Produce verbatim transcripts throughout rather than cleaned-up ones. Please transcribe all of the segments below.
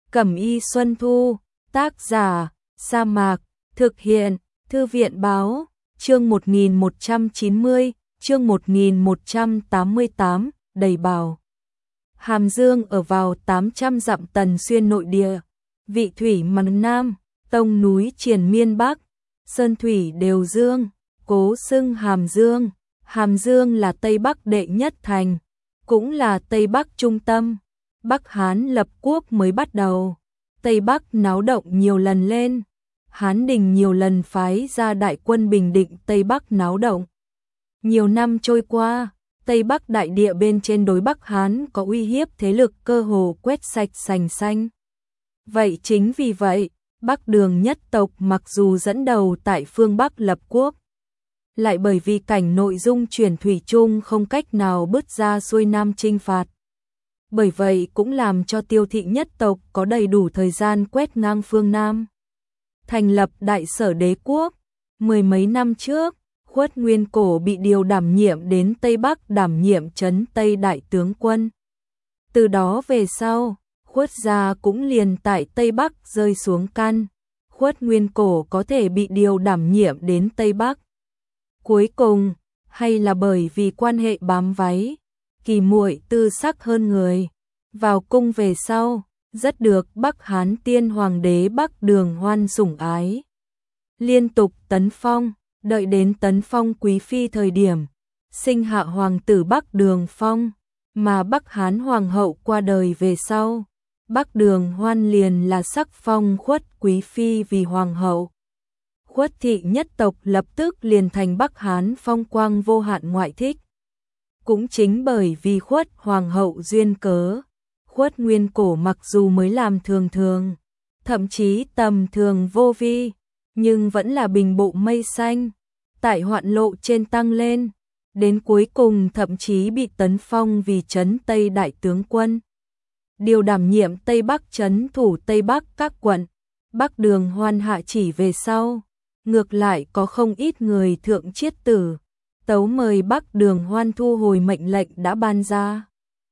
Cẩm y Xuân Thu, tác giả, Sa Mạc, thực hiện, Thư viện Báo, chương một nghìn một trăm chín mươi, chương một nghìn một trăm tám mươi tám, đầy bào. Hàm Dương ở vào tám trăm dặm Tần Xuyên nội địa, vị thủy mằng Nam, tông núi triền miên Bắc, sơn thủy đều dương, cố xưng Hàm Dương. Hàm Dương là Tây Bắc đệ nhất thành, cũng là Tây Bắc trung tâm. Bắc Hán lập quốc mới bắt đầu, Tây Bắc náo động nhiều lần lên. Hán Đình nhiều lần phái ra đại quân bình định Tây Bắc náo động. Nhiều năm trôi qua, Tây Bắc đại địa bên trên đối Bắc Hán có uy hiếp thế lực cơ hồ quét sạch sành xanh. Vậy chính vì vậy, Bắc Đường nhất tộc mặc dù dẫn đầu tại phương Bắc lập quốc, lại bởi vì cảnh nội dung chuyển thủy chung không cách nào bứt ra xuôi Nam chinh phạt. Bởi vậy cũng làm cho Tiêu thị nhất tộc có đầy đủ thời gian quét ngang phương Nam. Thành lập Đại Sở Đế quốc, mười mấy năm trước, Khuất Nguyên Cổ bị điều đảm nhiệm đến Tây Bắc đảm nhiệm trấn Tây Đại tướng quân. Từ đó về sau, Khuất gia cũng liền tại Tây Bắc rơi xuống căn. Khuất Nguyên Cổ có thể bị điều đảm nhiệm đến Tây Bắc. Cuối cùng, hay là bởi vì quan hệ bám váy, Kỳ muội tư sắc hơn người, vào cung về sau, rất được Bắc Hán tiên hoàng đế Bắc Đường Hoan sủng ái. Liên tục tấn phong, đợi đến tấn phong quý phi thời điểm, sinh hạ hoàng tử Bắc Đường Phong, mà Bắc Hán hoàng hậu qua đời về sau, Bắc Đường Hoan liền là sắc phong Khuất quý phi vì hoàng hậu. Khuất thị nhất tộc lập tức liền thành Bắc Hán phong quang vô hạn ngoại thích. Cũng chính bởi vì Khuất hoàng hậu duyên cớ, Khuất Nguyên Cổ mặc dù mới làm thường thường, thậm chí tầm thường vô vi, nhưng vẫn là bình bộ mây xanh, tại hoạn lộ trên tăng lên, đến cuối cùng thậm chí bị tấn phong vì trấn Tây Đại tướng quân. Điều đảm nhiệm Tây Bắc trấn thủ Tây Bắc các quận, Bắc Đường Hoan hạ chỉ về sau, ngược lại có không ít người thượng chiết tử, tấu mời Bắc Đường Hoan thu hồi mệnh lệnh đã ban ra.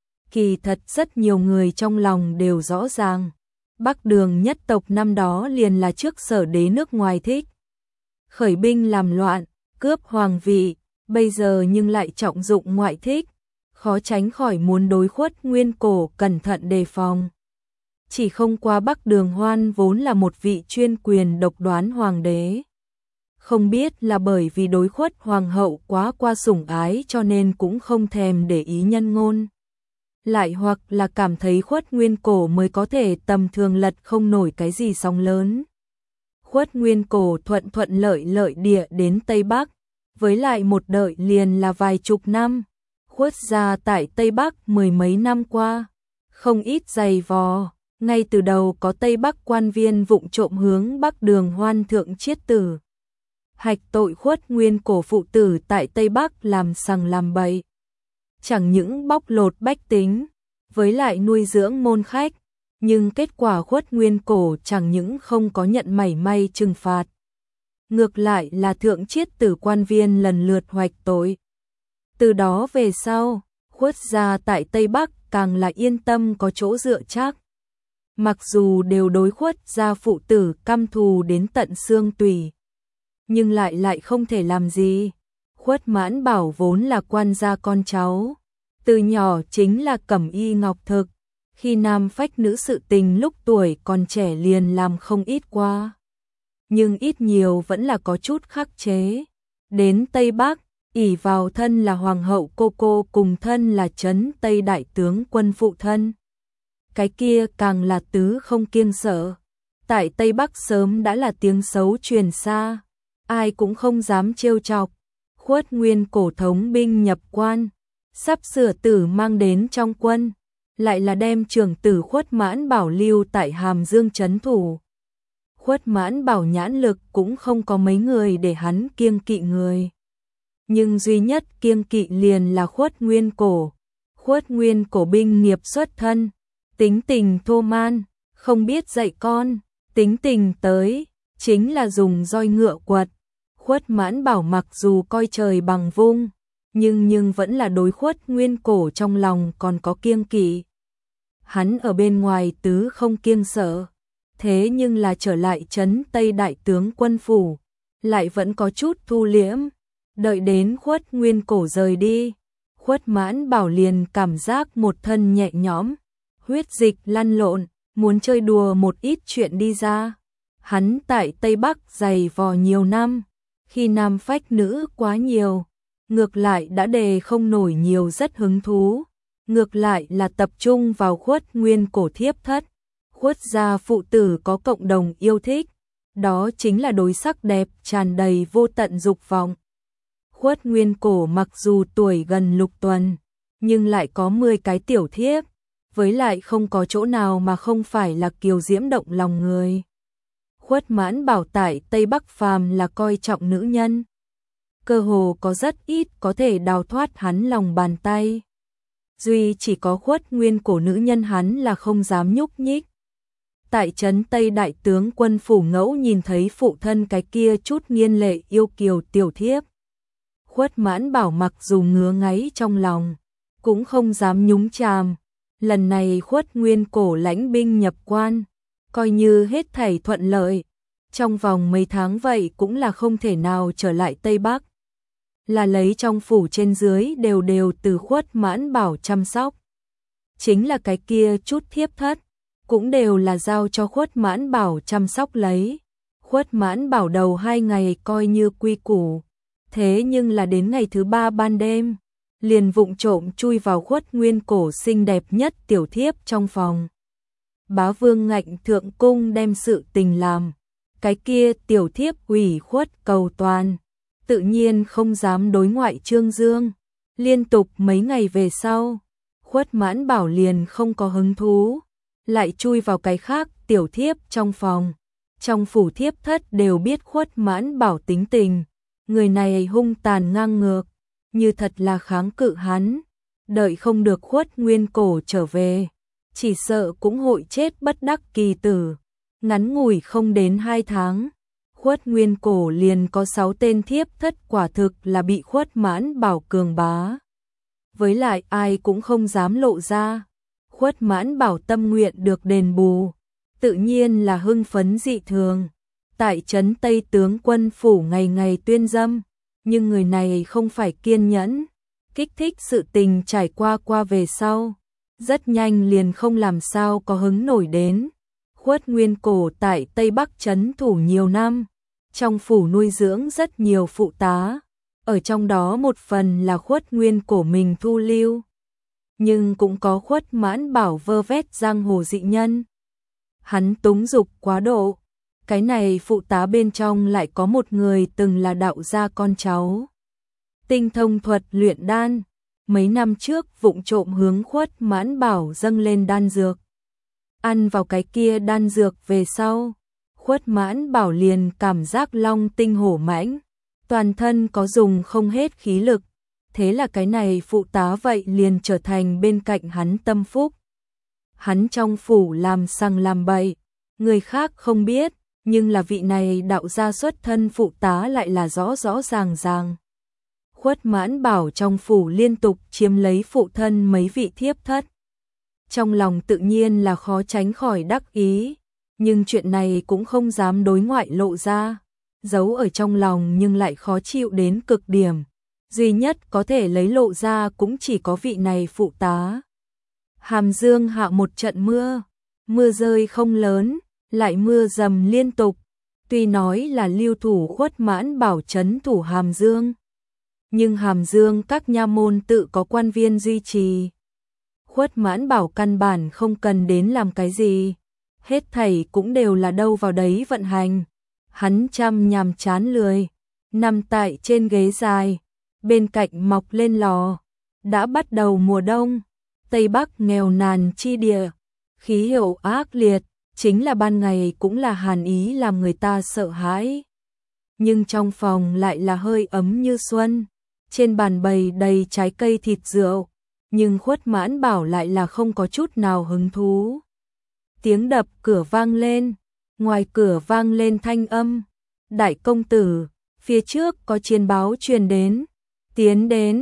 Kỳ thật rất nhiều người trong lòng đều rõ ràng, Bắc Đường nhất tộc năm đó liền là trước Sở Đế nước ngoài thích khởi binh làm loạn, cướp hoàng vị, bây giờ nhưng lại trọng dụng ngoại thích, khó tránh khỏi muốn đối Khuất Nguyên Cổ cẩn thận đề phòng. Chỉ không qua Bắc Đường Hoan vốn là một vị chuyên quyền độc đoán hoàng đế. Không biết là bởi vì đối Khuất hoàng hậu quá qua sủng ái cho nên cũng không thèm để ý nhân ngôn. Lại hoặc là cảm thấy Khuất Nguyên Cổ mới có thể tầm thường lật không nổi cái gì sóng lớn. Khuất Nguyên Cổ thuận thuận lợi lợi địa đến Tây Bắc, với lại một đợi liền là vài chục năm. Khuất gia tại Tây Bắc mười mấy năm qua, không ít dày vò, ngay từ đầu có Tây Bắc quan viên vụng trộm hướng Bắc Đường Hoan thượng chiết tử. Hạch tội Khuất Nguyên Cổ phụ tử tại Tây Bắc làm sằng làm bậy. Chẳng những bóc lột bách tính, với lại nuôi dưỡng môn khách, nhưng kết quả Khuất Nguyên Cổ chẳng những không có nhận mảy may trừng phạt. Ngược lại là thượng chiết tử quan viên lần lượt hoạch tội. Từ đó về sau, Khuất gia tại Tây Bắc càng là yên tâm có chỗ dựa chắc. Mặc dù đều đối Khuất gia phụ tử căm thù đến tận xương tủy, nhưng lại lại không thể làm gì. Khuất Mãn Bảo vốn là quan gia con cháu, từ nhỏ chính là cẩm y ngọc thực, khi nam phách nữ sự tình lúc tuổi còn trẻ liền làm không ít qua. Nhưng ít nhiều vẫn là có chút khắc chế. Đến Tây Bắc, ỷ vào thân là hoàng hậu cô cô cùng thân là trấn Tây Đại tướng quân phụ thân. Cái kia càng là tứ không kiêng sợ. Tại Tây Bắc sớm đã là tiếng xấu truyền xa, ai cũng không dám trêu chọc. Khuất Nguyên Cổ thống binh nhập quan, sắp sửa tử mang đến trong quân, lại là đem trưởng tử Khuất Mãn Bảo lưu tại Hàm Dương trấn thủ. Khuất Mãn Bảo nhãn lực cũng không có mấy người để hắn kiêng kỵ người. Nhưng duy nhất kiêng kỵ liền là Khuất Nguyên Cổ. Khuất Nguyên Cổ binh nghiệp xuất thân, tính tình thô man, không biết dạy con, tính tình tới, chính là dùng roi ngựa quật. Khuất Mãn Bảo mặc dù coi trời bằng vung, nhưng nhưng vẫn là đối Khuất Nguyên Cổ trong lòng còn có kiêng kỵ. Hắn ở bên ngoài tứ không kiêng sợ, thế nhưng là trở lại trấn Tây đại tướng quân phủ, lại vẫn có chút thu liễm, đợi đến Khuất Nguyên Cổ rời đi. Khuất Mãn Bảo liền cảm giác một thân nhẹ nhõm, huyết dịch lăn lộn, muốn chơi đùa một ít chuyện đi ra. Hắn tại Tây Bắc dày vò nhiều năm, khi nam phách nữ quá nhiều, ngược lại đã đề không nổi nhiều rất hứng thú, ngược lại là tập trung vào Khuất Nguyên Cổ thiếp thất. Khuất gia phụ tử có cộng đồng yêu thích, đó chính là đối sắc đẹp tràn đầy vô tận dục vọng. Khuất Nguyên Cổ mặc dù tuổi gần lục tuần, nhưng lại có mười cái tiểu thiếp, với lại không có chỗ nào mà không phải là kiều diễm động lòng người. Khuất Mãn Bảo tại Tây Bắc phàm là coi trọng nữ nhân, cơ hồ có rất ít có thể đào thoát hắn lòng bàn tay. Duy chỉ có Khuất Nguyên Cổ nữ nhân hắn là không dám nhúc nhích. Tại trấn Tây đại tướng quân phủ ngẫu nhìn thấy phụ thân cái kia chút nghiên lệ yêu kiều tiểu thiếp. Khuất Mãn Bảo mặc dù ngứa ngáy trong lòng, cũng không dám nhúng chàm. Lần này Khuất Nguyên Cổ lãnh binh nhập quan, coi như hết thảy thuận lợi. Trong vòng mấy tháng vậy cũng là không thể nào trở lại Tây Bắc. Là lấy trong phủ trên dưới đều đều từ Khuất Mãn Bảo chăm sóc. Chính là cái kia chút thiếp thất, cũng đều là giao cho Khuất Mãn Bảo chăm sóc lấy. Khuất Mãn Bảo đầu hai ngày coi như quy củ, thế nhưng là đến ngày thứ ba ban đêm, liền vụng trộm chui vào Khuất Nguyên Cổ xinh đẹp nhất tiểu thiếp trong phòng. Bá Vương ngạnh thượng cung đem sự tình làm, cái kia tiểu thiếp ủy khuất cầu toàn, tự nhiên không dám đối ngoại trương dương. Liên tục mấy ngày về sau, Khuất Mãn Bảo liền không có hứng thú, lại chui vào cái khác tiểu thiếp trong phòng. Trong phủ thiếp thất đều biết Khuất Mãn Bảo tính tình, người này hung tàn ngang ngược, như thật là kháng cự hắn, đợi không được Khuất Nguyên Cổ trở về, chỉ sợ cũng hội chết bất đắc kỳ tử. Ngắn ngủi không đến hai tháng, Khuất Nguyên Cổ liền có sáu tên thiếp thất, quả thực là bị Khuất Mãn Bảo cường bá. Với lại ai cũng không dám lộ ra. Khuất Mãn Bảo tâm nguyện được đền bù, tự nhiên là hưng phấn dị thường. Tại trấn Tây tướng quân phủ ngày ngày tuyên dâm, nhưng người này không phải kiên nhẫn, kích thích sự tình trải qua qua về sau, rất nhanh liền không làm sao có hứng nổi đến. Khuất Nguyên Cổ tại Tây Bắc trấn thủ nhiều năm, trong phủ nuôi dưỡng rất nhiều phụ tá, ở trong đó một phần là Khuất Nguyên Cổ mình thu lưu, nhưng cũng có Khuất Mãn Bảo vơ vét giang hồ dị nhân. Hắn túng dục quá độ, cái này phụ tá bên trong lại có một người từng là đạo gia con cháu, tinh thông thuật luyện đan, mấy năm trước vụng trộm hướng Khuất Mãn Bảo dâng lên đan dược. Ăn vào cái kia đan dược về sau, Khuất Mãn Bảo liền cảm giác long tinh hổ mãnh, toàn thân có dùng không hết khí lực, thế là cái này phụ tá vậy liền trở thành bên cạnh hắn tâm phúc. Hắn trong phủ làm sằng làm bậy, người khác không biết, nhưng là vị này đạo gia xuất thân phụ tá lại là rõ rõ ràng ràng. Khuất Mãn Bảo trong phủ liên tục chiếm lấy phụ thân mấy vị thiếp thất. Trong lòng tự nhiên là khó tránh khỏi đắc ý, nhưng chuyện này cũng không dám đối ngoại lộ ra, giấu ở trong lòng nhưng lại khó chịu đến cực điểm. Duy nhất có thể lấy lộ ra cũng chỉ có vị này phụ tá. Hàm Dương hạ một trận mưa, mưa rơi không lớn, lại mưa dầm liên tục. Tuy nói là lưu thủ Khuất Mãn Bảo trấn thủ Hàm Dương, nhưng Hàm Dương các nha môn tự có quan viên duy trì. Khuất Mãn Bảo căn bản không cần đến làm cái gì, hết thảy cũng đều là đâu vào đấy vận hành. Hắn chăm nhàm chán lười, nằm tại trên ghế dài, bên cạnh mọc lên lò. Đã bắt đầu mùa đông, Tây Bắc nghèo nàn chi địa, khí hậu ác liệt, chính là ban ngày cũng là hàn ý làm người ta sợ hãi. Nhưng trong phòng lại là hơi ấm như xuân, trên bàn bày đầy trái cây thịt rượu, nhưng Khuất Mãn Bảo lại là không có chút nào hứng thú. Tiếng đập cửa vang lên, ngoài cửa vang lên thanh âm, đại công tử, phía trước có chiến báo truyền đến, tiến đến.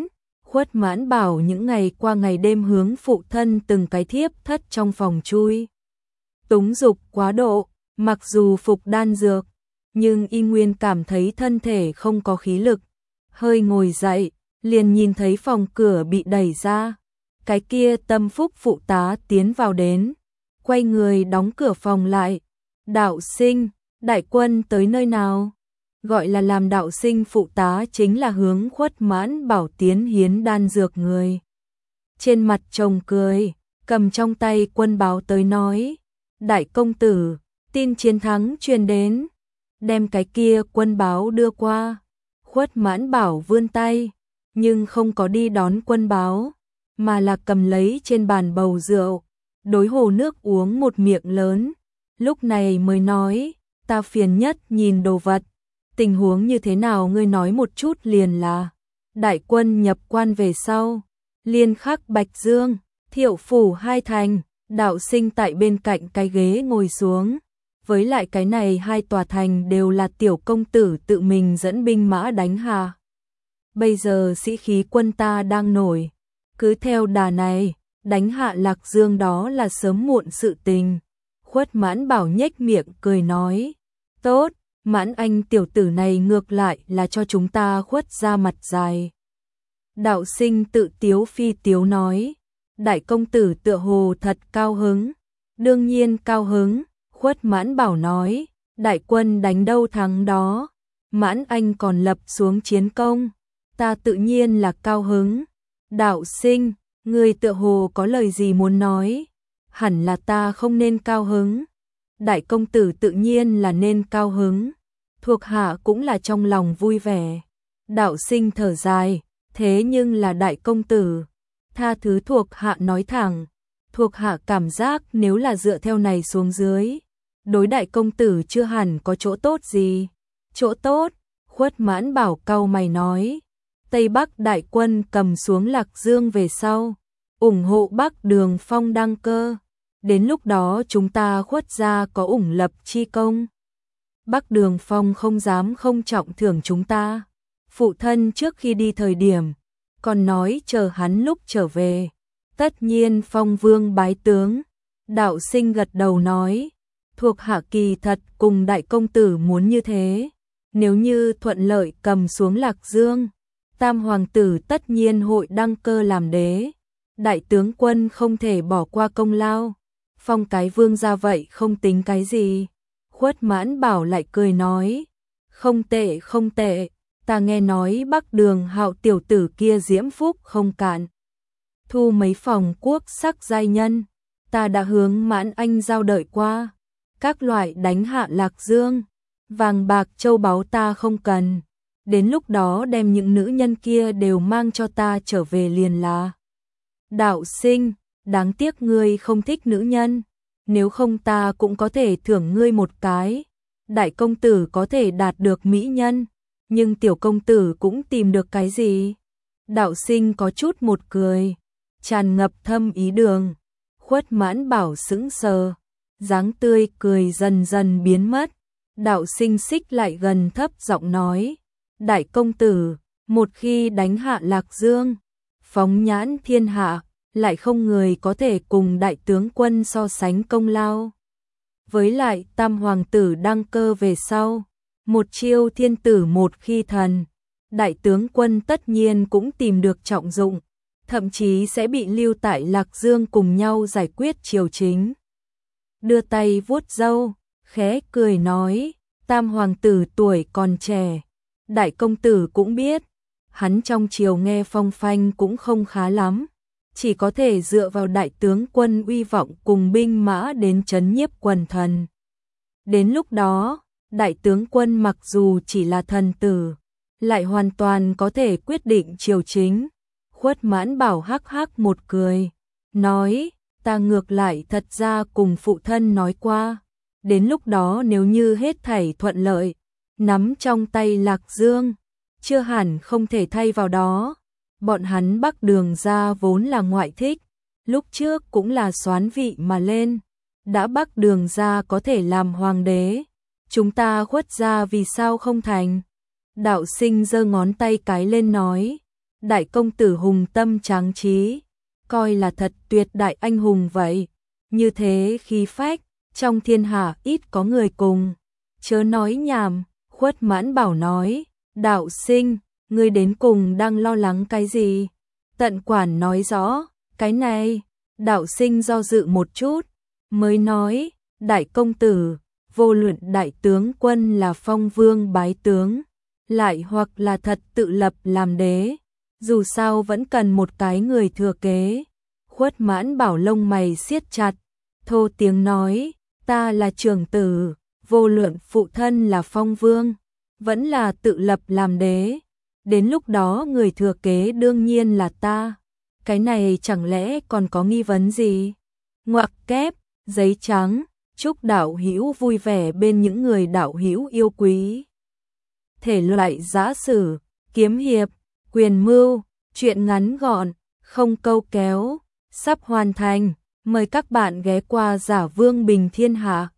Khuất Mãn Bảo những ngày qua ngày đêm hướng phụ thân từng cái thiếp thất trong phòng chui. Túng dục quá độ, mặc dù phục đan dược, nhưng y nguyên cảm thấy thân thể không có khí lực. Hơi ngồi dậy, liền nhìn thấy phòng cửa bị đẩy ra. Cái kia Tâm Phúc phụ tá tiến vào đến, quay người đóng cửa phòng lại. Đạo sinh, đại quân tới nơi nào? Gọi là làm đạo sinh phụ tá chính là hướng Khuất Mãn Bảo tiến hiến đan dược người. Trên mặt chồng cười, cầm trong tay quân báo tới nói. Đại công tử, tin chiến thắng truyền đến. Đem cái kia quân báo đưa qua. Khuất Mãn Bảo vươn tay, nhưng không có đi đón quân báo, mà là cầm lấy trên bàn bầu rượu, đối hồ nước uống một miệng lớn. Lúc này mới nói, ta phiền nhất nhìn đồ vật. Tình huống như thế nào ngươi nói một chút liền là. Đại quân nhập quan về sau, liên khắc Bạch Dương, Thiệu phủ hai thành. Đạo sinh tại bên cạnh cái ghế ngồi xuống. Với lại cái này hai tòa thành đều là tiểu công tử tự mình dẫn binh mã đánh hạ. Bây giờ sĩ khí quân ta đang nổi. Cứ theo đà này, đánh hạ Lạc Dương đó là sớm muộn sự tình. Khuất Mãn Bảo nhếch miệng cười nói. Tốt, Mãn Anh tiểu tử này ngược lại là cho chúng ta khuất ra mặt dài. Đạo sinh tự tiếu phi tiếu nói. Đại công tử tựa hồ thật cao hứng. Đương nhiên cao hứng. Khuất Mãn Bảo nói. Đại quân đánh đâu thắng đó. Mãn Anh còn lập xuống chiến công. Ta tự nhiên là cao hứng. Đạo sinh, người tựa hồ có lời gì muốn nói? Hẳn là ta không nên cao hứng. Đại công tử tự nhiên là nên cao hứng. Thuộc hạ cũng là trong lòng vui vẻ. Đạo sinh thở dài. Thế nhưng là đại công tử. Tha thứ thuộc hạ nói thẳng. Thuộc hạ cảm giác nếu là dựa theo này xuống dưới, đối đại công tử chưa hẳn có chỗ tốt gì. Chỗ tốt, Khuất Mãn Bảo cau mày nói. Tây Bắc đại quân cầm xuống Lạc Dương về sau, ủng hộ Bắc Đường Phong đăng cơ. Đến lúc đó chúng ta Khuất gia có ủng lập chi công. Bắc Đường Phong không dám không trọng thưởng chúng ta. Phụ thân trước khi đi thời điểm, còn nói chờ hắn lúc trở về. Tất nhiên Phong Vương bái tướng. Đạo sinh gật đầu nói. Thuộc hạ kỳ thật cùng đại công tử muốn như thế. Nếu như thuận lợi cầm xuống Lạc Dương, Tam hoàng tử tất nhiên hội đăng cơ làm đế. Đại tướng quân không thể bỏ qua công lao. Phong cái vương ra vậy không tính cái gì. Khuất Mãn Bảo lại cười nói. Không tệ không tệ. Ta nghe nói Bắc Đường Hạo tiểu tử kia diễm phúc không cạn. Thu mấy phòng quốc sắc giai nhân. Ta đã hướng Mãn Anh giao đợi qua. Các loại đánh hạ Lạc Dương. Vàng bạc châu báu ta không cần. Đến lúc đó đem những nữ nhân kia đều mang cho ta trở về liền là. Đạo sinh, đáng tiếc ngươi không thích nữ nhân. Nếu không ta cũng có thể thưởng ngươi một cái. Đại công tử có thể đạt được mỹ nhân. Nhưng tiểu công tử cũng tìm được cái gì? Đạo sinh có chút một cười. Tràn ngập thâm ý đường. Khuất Mãn Bảo sững sờ. Dáng tươi cười dần dần biến mất. Đạo sinh xích lại gần thấp giọng nói. Đại công tử, một khi đánh hạ Lạc Dương, phóng nhãn thiên hạ, lại không người có thể cùng đại tướng quân so sánh công lao. Với lại tam hoàng tử đăng cơ về sau, một chiêu thiên tử một khi thần, đại tướng quân tất nhiên cũng tìm được trọng dụng, thậm chí sẽ bị lưu tại Lạc Dương cùng nhau giải quyết triều chính. Đưa tay vuốt râu, khẽ cười nói, tam hoàng tử tuổi còn trẻ. Đại công tử cũng biết, hắn trong triều nghe phong phanh cũng không khá lắm, chỉ có thể dựa vào đại tướng quân uy vọng cùng binh mã đến trấn nhiếp quần thần. Đến lúc đó, đại tướng quân mặc dù chỉ là thần tử, lại hoàn toàn có thể quyết định triều chính. Khuất Mãn Bảo hắc hắc một cười, nói, ta ngược lại thật ra cùng phụ thân nói qua, đến lúc đó nếu như hết thảy thuận lợi, nắm trong tay Lạc Dương, chưa hẳn không thể thay vào đó. Bọn hắn Bắc Đường gia vốn là ngoại thích, lúc trước cũng là soán vị mà lên, đã Bắc Đường gia có thể làm hoàng đế, chúng ta Khuất gia vì sao không thành? Đạo sinh giơ ngón tay cái lên nói, đại công tử hùng tâm tráng trí, coi là thật tuyệt đại anh hùng vậy. Như thế khí phách, trong thiên hạ ít có người cùng. Chớ nói nhảm, Khuất Mãn Bảo nói, đạo sinh, ngươi đến cùng đang lo lắng cái gì? Tận Quản nói rõ, cái này, đạo sinh do dự một chút, mới nói, đại công tử, vô luận đại tướng quân là phong vương bái tướng, lại hoặc là thật tự lập làm đế, dù sao vẫn cần một cái người thừa kế. Khuất Mãn Bảo lông mày siết chặt, thô tiếng nói, ta là trưởng tử, vô luận phụ thân là phong vương, vẫn là tự lập làm đế, đến lúc đó người thừa kế đương nhiên là ta, cái này chẳng lẽ còn có nghi vấn gì? Ngoặc kép, giấy trắng, chúc đạo hữu vui vẻ bên những người đạo hữu yêu quý. Thể loại giã sử, kiếm hiệp, quyền mưu, truyện ngắn gọn, không câu kéo, sắp hoàn thành, mời các bạn ghé qua Giả Vương Bình Thiên Hạ.